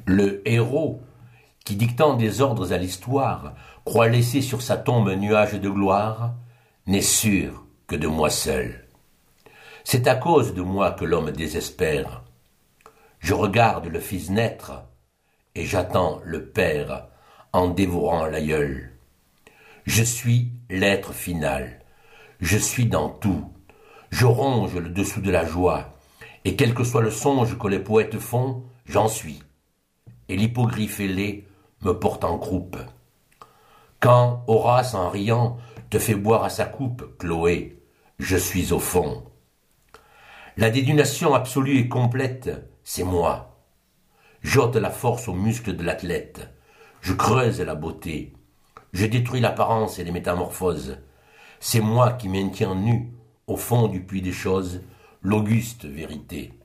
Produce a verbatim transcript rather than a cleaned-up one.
Le héros, qui dictant des ordres à l'histoire, croit laisser sur sa tombe un nuage de gloire, n'est sûr que de moi seul. C'est à cause de moi que l'homme désespère. Je regarde le fils naître, et j'attends le père en dévorant l'aïeul. Je suis l'être final, je suis dans tout, je ronge le dessous de la joie, et quel que soit le songe que les poètes font, j'en suis. Et l'hippogriffe ailé me porte en croupe. Quand Horace, en riant, te fait boire à sa coupe, Chloé, je suis au fond. La dénudation absolue et complète, c'est moi. J'ôte la force aux muscles de l'athlète. Je creuse la beauté. Je détruis l'apparence et les métamorphoses. C'est moi qui maintiens nu, au fond du puits des choses, l'auguste vérité.